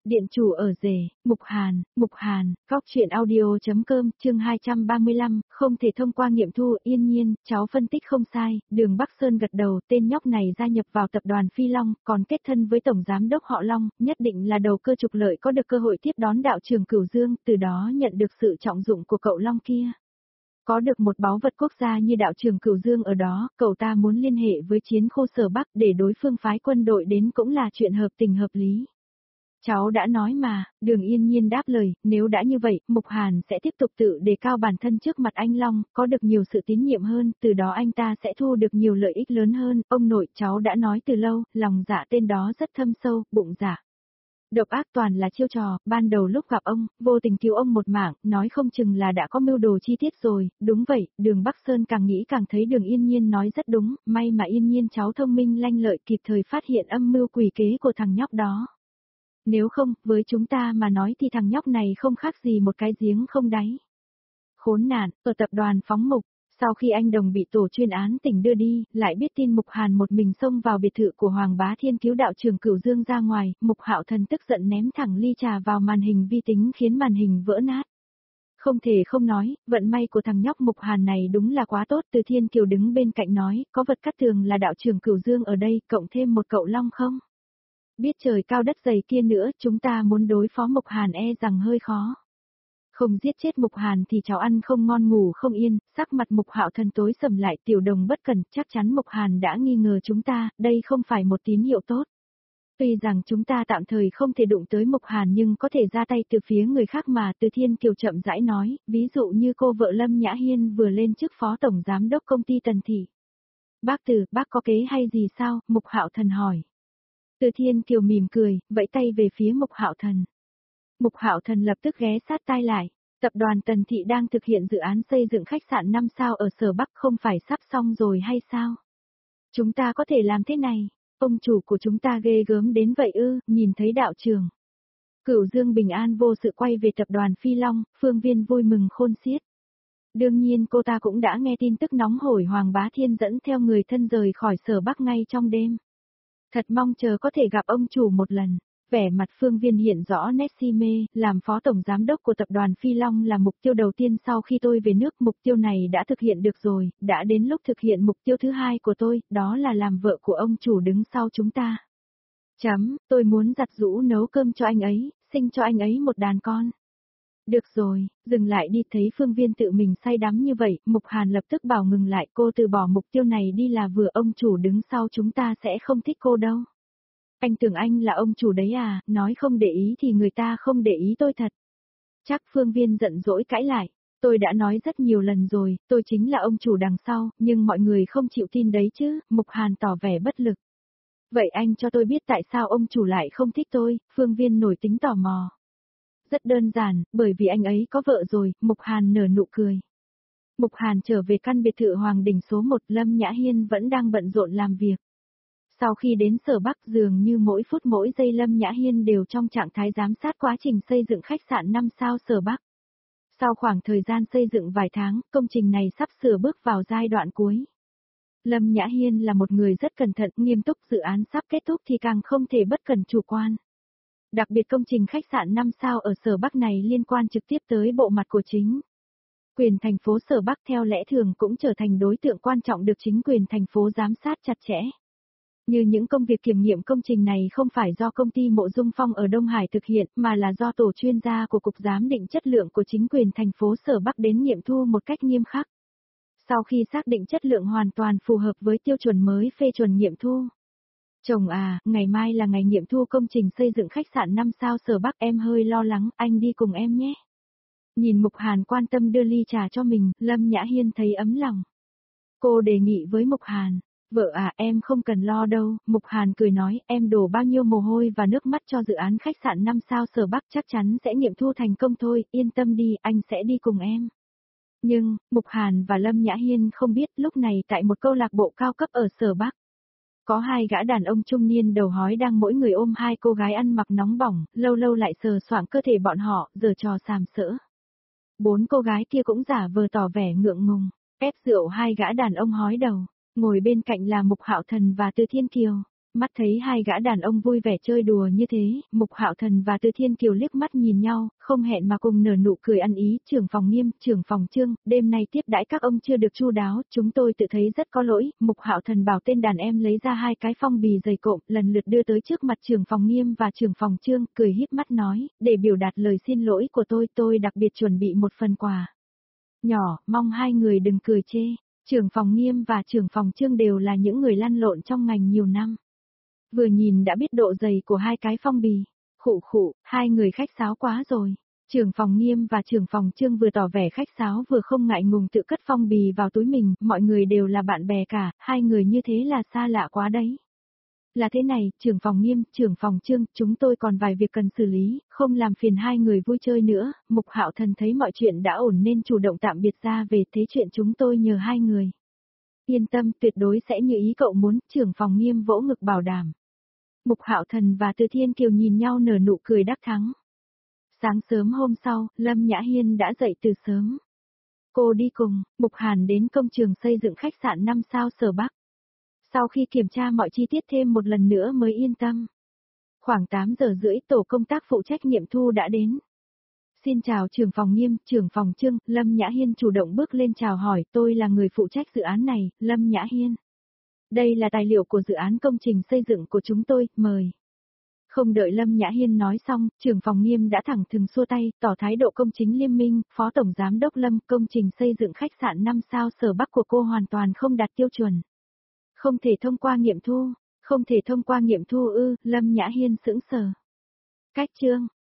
Điện chủ ở rể, Mục Hàn, góc truyện audio.com, chương 235, không thể thông qua nghiệm thu. Yên nhiên, cháu phân tích không sai, Đường Bắc Sơn gật đầu, tên nhóc này gia nhập vào tập đoàn Phi Long, còn kết thân với tổng giám đốc họ Long, nhất định là đầu cơ trục lợi, có được cơ hội tiếp đón đạo trưởng Cửu Dương, từ đó nhận được sự trọng dụng của cậu Long kia. Có được một báu vật quốc gia như đạo trưởng Cửu Dương ở đó, cậu ta muốn liên hệ với chiến khu Sở Bắc để đối phương phái quân đội đến cũng là chuyện hợp tình hợp lý. Cháu đã nói mà, Đường Yên Nhiên đáp lời, nếu đã như vậy, Mục Hàn sẽ tiếp tục tự đề cao bản thân trước mặt anh Long, có được nhiều sự tín nhiệm hơn, từ đó anh ta sẽ thu được nhiều lợi ích lớn hơn. Ông nội, cháu đã nói từ lâu, lòng dạ tên đó rất thâm sâu, bụng dạ độc ác, toàn là chiêu trò. Ban đầu lúc gặp ông, vô tình cứu ông một mạng, nói không chừng là đã có mưu đồ chi tiết rồi. Đúng vậy, Đường Bắc Sơn càng nghĩ càng thấy Đường Yên Nhiên nói rất đúng, may mà Yên Nhiên cháu thông minh lanh lợi, kịp thời phát hiện âm mưu quỷ kế của thằng nhóc đó. Nếu không, với chúng ta mà nói thì thằng nhóc này không khác gì một cái giếng không đáy. Khốn nạn, ở tập đoàn Phóng Mục, sau khi anh Đồng bị tổ chuyên án tỉnh đưa đi, lại biết tin Mục Hàn một mình xông vào biệt thự của Hoàng Bá Thiên cứu đạo trưởng Cửu Dương ra ngoài, Mục Hạo Thần tức giận ném thẳng ly trà vào màn hình vi tính khiến màn hình vỡ nát. Không thể không nói, vận may của thằng nhóc Mục Hàn này đúng là quá tốt. Từ Thiên Kiều đứng bên cạnh nói, có vật cát tường là đạo trưởng Cửu Dương ở đây, cộng thêm một cậu Long không? Biết trời cao đất dày kia nữa, chúng ta muốn đối phó Mục Hàn e rằng hơi khó. Không giết chết Mục Hàn thì cháu ăn không ngon ngủ không yên. Sắc mặt Mục Hạo Thần tối sầm lại, Tiểu Đồng bất cẩn, chắc chắn Mục Hàn đã nghi ngờ chúng ta, đây không phải một tín hiệu tốt. Tuy rằng chúng ta tạm thời không thể đụng tới Mục Hàn nhưng có thể ra tay từ phía người khác mà. Từ Thiên Kiều chậm rãi nói, ví dụ như cô vợ Lâm Nhã Hiên vừa lên chức phó tổng giám đốc công ty Tần Thị. Bác có kế hay gì sao? Mục Hạo Thần hỏi. Từ Thiên Kiều mỉm cười, vẫy tay về phía Mục Hạo Thần. Mục Hạo Thần lập tức ghé sát tai lại. Tập đoàn Tần Thị đang thực hiện dự án xây dựng khách sạn 5 sao ở Sở Bắc, không phải sắp xong rồi hay sao? Chúng ta có thể làm thế này. Ông chủ của chúng ta ghê gớm đến vậy ư? Nhìn thấy đạo trưởng Cửu Dương bình an vô sự quay về tập đoàn Phi Long, Phương Viên vui mừng khôn xiết. Đương nhiên cô ta cũng đã nghe tin tức nóng hổi Hoàng Bá Thiên dẫn theo người thân rời khỏi Sở Bắc ngay trong đêm. Thật mong chờ có thể gặp ông chủ một lần. Vẻ mặt Phương Viên hiện rõ nét si mê, làm phó tổng giám đốc của tập đoàn Phi Long là mục tiêu đầu tiên sau khi tôi về nước. Mục tiêu này đã thực hiện được rồi, đã đến lúc thực hiện mục tiêu thứ hai của tôi, đó là làm vợ của ông chủ đứng sau chúng ta. Tôi muốn giặt giũ nấu cơm cho anh ấy, sinh cho anh ấy một đàn con. Được rồi, dừng lại đi. Thấy Phương Viên tự mình say đắm như vậy, Mục Hàn lập tức bảo ngừng lại. Cô từ bỏ mục tiêu này đi là vừa, ông chủ đứng sau chúng ta sẽ không thích cô đâu. Anh tưởng anh là ông chủ đấy à, nói không để ý thì người ta không để ý tôi thật. Chắc Phương Viên giận dỗi cãi lại. Tôi đã nói rất nhiều lần rồi, tôi chính là ông chủ đằng sau, nhưng mọi người không chịu tin đấy chứ. Mục Hàn tỏ vẻ bất lực. Vậy anh cho tôi biết tại sao ông chủ lại không thích tôi? Phương Viên nổi tính tò mò. Rất đơn giản, bởi vì anh ấy có vợ rồi. Mục Hàn nở nụ cười. Mục Hàn trở về căn biệt thự Hoàng Đình số 1, Lâm Nhã Hiên vẫn đang bận rộn làm việc. Sau khi đến Sở Bắc, dường như mỗi phút mỗi giây Lâm Nhã Hiên đều trong trạng thái giám sát quá trình xây dựng khách sạn 5 sao Sở Bắc. Sau khoảng thời gian xây dựng vài tháng, công trình này sắp sửa bước vào giai đoạn cuối. Lâm Nhã Hiên là một người rất cẩn thận, nghiêm túc, dự án sắp kết thúc thì càng không thể bất cẩn chủ quan. Đặc biệt công trình khách sạn 5 sao ở Sở Bắc này liên quan trực tiếp tới bộ mặt của chính quyền thành phố Sở Bắc, theo lẽ thường cũng trở thành đối tượng quan trọng được chính quyền thành phố giám sát chặt chẽ. Như những công việc kiểm nghiệm công trình này không phải do công ty Mộ Dung Phong ở Đông Hải thực hiện mà là do tổ chuyên gia của Cục Giám định Chất lượng của chính quyền thành phố Sở Bắc đến nghiệm thu một cách nghiêm khắc. Sau khi xác định chất lượng hoàn toàn phù hợp với tiêu chuẩn mới phê chuẩn nghiệm thu. Chồng à, ngày mai là ngày nghiệm thu công trình xây dựng khách sạn 5 sao Sở Bắc, em hơi lo lắng, anh đi cùng em nhé. Nhìn Mục Hàn quan tâm đưa ly trà cho mình, Lâm Nhã Hiên thấy ấm lòng. Cô đề nghị với Mục Hàn. Vợ à, em không cần lo đâu. Mục Hàn cười nói, em đổ bao nhiêu mồ hôi và nước mắt cho dự án khách sạn 5 sao Sở Bắc chắc chắn sẽ nghiệm thu thành công thôi, yên tâm đi, anh sẽ đi cùng em. Nhưng, Mục Hàn và Lâm Nhã Hiên không biết lúc này tại một câu lạc bộ cao cấp ở Sở Bắc. Có hai gã đàn ông trung niên đầu hói đang mỗi người ôm hai cô gái ăn mặc nóng bỏng, lâu lâu lại sờ soạng cơ thể bọn họ, giở trò sàm sỡ. Bốn cô gái kia cũng giả vờ tỏ vẻ ngượng ngùng, ép rượu hai gã đàn ông hói đầu. Ngồi bên cạnh là Mục Hạo Thần và Từ Thiên Kiều. Mắt thấy hai gã đàn ông vui vẻ chơi đùa như thế, Mục Hạo Thần và Từ Thiên Kiều liếc mắt nhìn nhau, không hẹn mà cùng nở nụ cười ăn ý, trưởng phòng Nghiêm, trưởng phòng Trương, đêm nay tiếp đãi các ông chưa được chu đáo, chúng tôi tự thấy rất có lỗi, Mục Hạo Thần bảo tên đàn em lấy ra hai cái phong bì dày cộm, lần lượt đưa tới trước mặt trưởng phòng Nghiêm và trưởng phòng Trương, cười híp mắt nói, để biểu đạt lời xin lỗi của tôi đặc biệt chuẩn bị một phần quà nhỏ, mong hai người đừng cười chê. Trưởng phòng Nghiêm và trưởng phòng Trương đều là những người lăn lộn trong ngành nhiều năm. Vừa nhìn đã biết độ dày của hai cái phong bì. Khụ khụ, hai người khách sáo quá rồi. Trưởng phòng Nghiêm và trưởng phòng Trương vừa tỏ vẻ khách sáo vừa không ngại ngùng tự cất phong bì vào túi mình, mọi người đều là bạn bè cả, hai người như thế là xa lạ quá đấy. Là thế này, trưởng phòng Nghiêm, trưởng phòng Trương, chúng tôi còn vài việc cần xử lý, không làm phiền hai người vui chơi nữa, Mục Hạo Thần thấy mọi chuyện đã ổn nên chủ động tạm biệt ra về, thế chuyện chúng tôi nhờ hai người. Yên tâm, tuyệt đối sẽ như ý cậu muốn, trưởng phòng Nghiêm vỗ ngực bảo đảm. Mục Hạo Thần và Từ Thiên Kiều nhìn nhau nở nụ cười đắc thắng. Sáng sớm hôm sau, Lâm Nhã Hiên đã dậy từ sớm. Cô đi cùng, Mục Hàn đến công trường xây dựng khách sạn 5 sao Sở Bắc. Sau khi kiểm tra mọi chi tiết thêm một lần nữa mới yên tâm. Khoảng 8 giờ rưỡi tổ công tác phụ trách nghiệm thu đã đến. Xin chào trưởng phòng Nghiêm, trưởng phòng Trương, Lâm Nhã Hiên chủ động bước lên chào hỏi, tôi là người phụ trách dự án này, Lâm Nhã Hiên. Đây là tài liệu của dự án công trình xây dựng của chúng tôi, mời. Không đợi Lâm Nhã Hiên nói xong, trưởng phòng Nghiêm đã thẳng thừng xua tay, tỏ thái độ công chính liêm minh, Phó Tổng Giám đốc Lâm, công trình xây dựng khách sạn 5 sao Sở Bắc của cô hoàn toàn không đạt tiêu chuẩn. Không thể thông qua nghiệm thu, không thể thông qua nghiệm thu ư, Lâm Nhã Hiên sững sờ. Cách chương.